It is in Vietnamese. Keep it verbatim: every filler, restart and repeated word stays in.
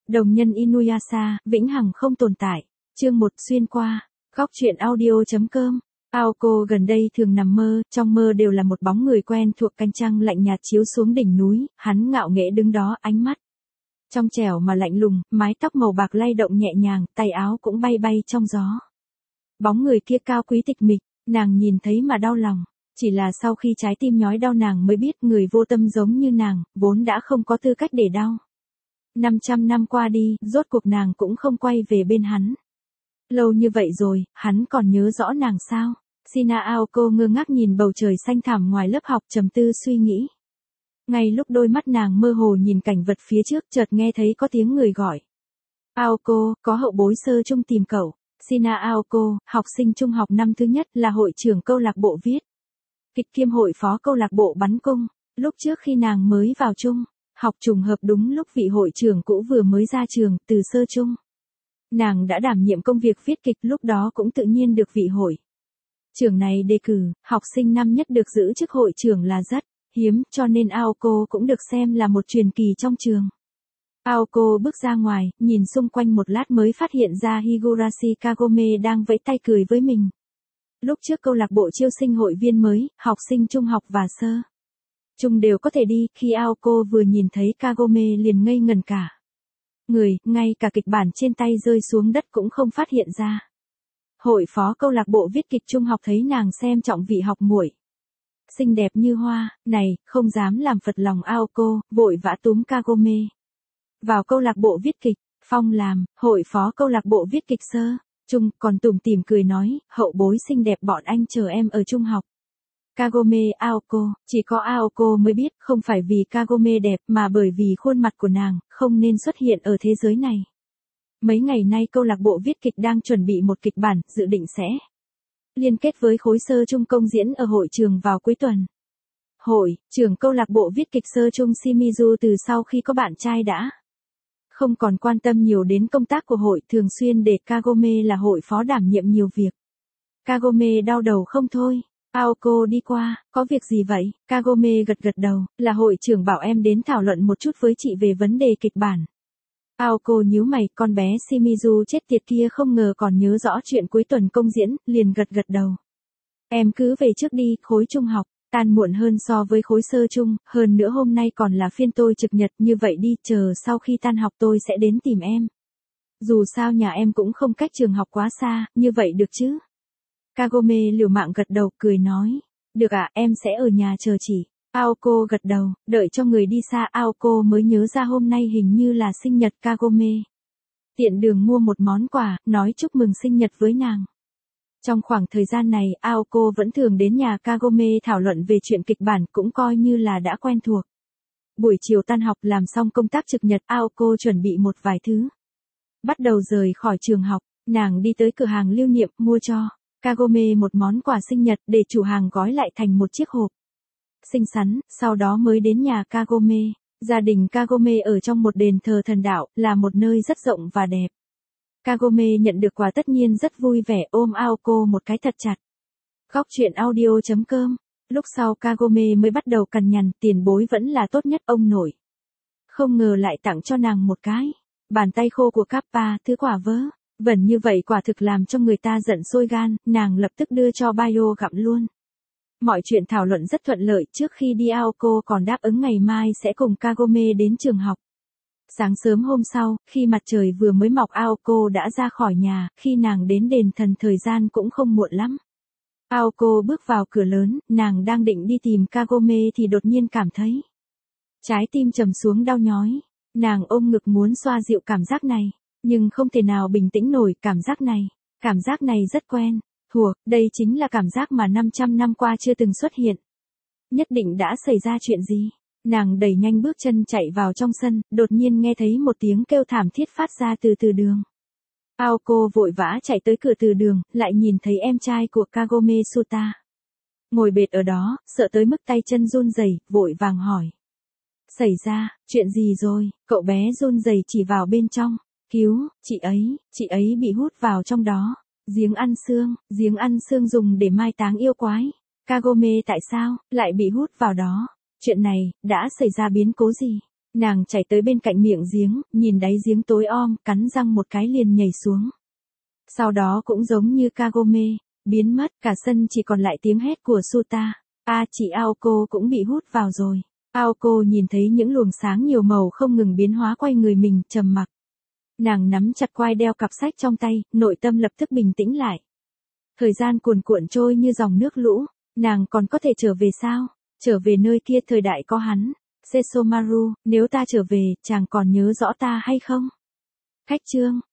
Đồng nhân Inuyasha, vĩnh hằng không tồn tại. Chương một xuyên qua. Góc truyện audio.com. Aoko gần đây thường nằm mơ, trong mơ đều là một bóng người quen thuộc, cánh trăng lạnh nhạt chiếu xuống đỉnh núi, hắn ngạo nghễ đứng đó, ánh mắt trong trẻo mà lạnh lùng, mái tóc màu bạc lay động nhẹ nhàng, tay áo cũng bay bay trong gió. Bóng người kia cao quý tịch mịch, nàng nhìn thấy mà đau lòng. Chỉ là sau khi trái tim nhói đau nàng mới biết người vô tâm giống như nàng, vốn đã không có tư cách để đau. năm trăm năm qua đi, rốt cuộc nàng cũng không quay về bên hắn. Lâu như vậy rồi, hắn còn nhớ rõ nàng sao? Shina Aoko ngơ ngác nhìn bầu trời xanh thẳm ngoài lớp học, trầm tư suy nghĩ. Ngay lúc đôi mắt nàng mơ hồ nhìn cảnh vật phía trước, chợt nghe thấy có tiếng người gọi. Aoko, có hậu bối sơ trung tìm cậu. Shina Aoko, học sinh trung học năm thứ nhất, là hội trưởng câu lạc bộ viết kịch kiêm hội phó câu lạc bộ bắn cung. Lúc trước khi nàng mới vào trung học, trùng hợp đúng lúc vị hội trưởng cũ vừa mới ra trường, từ sơ trung. Nàng đã đảm nhiệm công việc viết kịch, lúc đó cũng tự nhiên được vị hội trưởng này đề cử, học sinh năm nhất được giữ chức hội trưởng là rất hiếm, cho nên Aoko cũng được xem là một truyền kỳ trong trường. Aoko bước ra ngoài, nhìn xung quanh một lát mới phát hiện ra Higurashi Kagome đang vẫy tay cười với mình. Lúc trước câu lạc bộ chiêu sinh hội viên mới, học sinh trung học và sơ trung đều có thể đi, khi Aoko vừa nhìn thấy Kagome liền ngây ngần cả người, ngay cả kịch bản trên tay rơi xuống đất cũng không phát hiện ra. Hội phó câu lạc bộ viết kịch trung học thấy nàng xem trọng vị học muội xinh đẹp như hoa, này, không dám làm phật lòng Aoko, vội vã túm Kagome vào câu lạc bộ viết kịch. Phong làm hội phó câu lạc bộ viết kịch sơ trung, còn tủm tỉm cười nói, hậu bối xinh đẹp bọn anh chờ em ở trung học. Kagome, Aoko, chỉ có Aoko mới biết, không phải vì Kagome đẹp mà bởi vì khuôn mặt của nàng không nên xuất hiện ở thế giới này. Mấy ngày nay câu lạc bộ viết kịch đang chuẩn bị một kịch bản, dự định sẽ liên kết với khối sơ trung công diễn ở hội trường vào cuối tuần. Hội trưởng câu lạc bộ viết kịch sơ trung Shimizu từ sau khi có bạn trai đã không còn quan tâm nhiều đến công tác của hội, thường xuyên để Kagome là hội phó đảm nhiệm nhiều việc. Kagome đau đầu không thôi. Aoko đi qua, có việc gì vậy? Kagome gật gật đầu, là hội trưởng bảo em đến thảo luận một chút với chị về vấn đề kịch bản. Aoko nhíu mày, con bé Shimizu chết tiệt kia không ngờ còn nhớ rõ chuyện cuối tuần công diễn, liền gật gật đầu. Em cứ về trước đi, khối trung học tan muộn hơn so với khối sơ trung, hơn nữa hôm nay còn là phiên tôi trực nhật, như vậy đi, chờ sau khi tan học tôi sẽ đến tìm em. Dù sao nhà em cũng không cách trường học quá xa, như vậy được chứ? Kagome liều mạng gật đầu, cười nói. Được ạ, à, em sẽ ở nhà chờ chị. Aoko gật đầu, đợi cho người đi xa, Aoko mới nhớ ra hôm nay hình như là sinh nhật Kagome. Tiện đường mua một món quà, nói chúc mừng sinh nhật với nàng. Trong khoảng thời gian này, Aoko vẫn thường đến nhà Kagome thảo luận về chuyện kịch bản, cũng coi như là đã quen thuộc. Buổi chiều tan học làm xong công tác trực nhật, Aoko chuẩn bị một vài thứ. Bắt đầu rời khỏi trường học, nàng đi tới cửa hàng lưu niệm, mua cho Kagome một món quà sinh nhật, để chủ hàng gói lại thành một chiếc hộp xinh xắn, sau đó mới đến nhà Kagome. Gia đình Kagome ở trong một đền thờ thần đạo, là một nơi rất rộng và đẹp. Kagome nhận được quà tất nhiên rất vui vẻ, ôm Aoko một cái thật chặt. Góc truyện audio.com. Lúc sau Kagome mới bắt đầu cằn nhằn, tiền bối vẫn là tốt nhất ông nội. Không ngờ lại tặng cho nàng một cái bàn tay khô của Kappa, thứ quả vớ vẩn như vậy quả thực làm cho người ta giận sôi gan, nàng lập tức đưa cho Bayo gặm luôn. Mọi chuyện thảo luận rất thuận lợi, trước khi đi Aoko còn đáp ứng ngày mai sẽ cùng Kagome đến trường học. Sáng sớm hôm sau, khi mặt trời vừa mới mọc, Aoko đã ra khỏi nhà, khi nàng đến đền thần thời gian cũng không muộn lắm. Aoko bước vào cửa lớn, nàng đang định đi tìm Kagome thì đột nhiên cảm thấy trái tim trầm xuống đau nhói. Nàng ôm ngực muốn xoa dịu cảm giác này, nhưng không thể nào bình tĩnh nổi cảm giác này. Cảm giác này rất quen thuộc, đây chính là cảm giác mà năm trăm năm qua chưa từng xuất hiện. Nhất định đã xảy ra chuyện gì? Nàng đẩy nhanh bước chân chạy vào trong sân, đột nhiên nghe thấy một tiếng kêu thảm thiết phát ra từ từ đường. Aoko vội vã chạy tới cửa từ đường, lại nhìn thấy em trai của Kagome Suta ngồi bệt ở đó, sợ tới mức tay chân run rẩy, vội vàng hỏi. Xảy ra, chuyện gì rồi? Cậu bé run rẩy chỉ vào bên trong. Cứu, chị ấy, chị ấy bị hút vào trong đó. Giếng ăn xương, giếng ăn xương dùng để mai táng yêu quái. Kagome tại sao lại bị hút vào đó? Chuyện này đã xảy ra biến cố gì? Nàng chạy tới bên cạnh miệng giếng, nhìn đáy giếng tối om, cắn răng một cái liền nhảy xuống. Sau đó cũng giống như Kagome, biến mất, cả sân chỉ còn lại tiếng hét của Suta. A chị Aoko cũng bị hút vào rồi. Aoko nhìn thấy những luồng sáng nhiều màu không ngừng biến hóa quay người mình, trầm mặc. Nàng nắm chặt quai đeo cặp sách trong tay, nội tâm lập tức bình tĩnh lại. Thời gian cuồn cuộn trôi như dòng nước lũ, nàng còn có thể trở về sao? Trở về nơi kia thời đại có hắn. Sesomaru, nếu ta trở về, chàng còn nhớ rõ ta hay không? Khách chương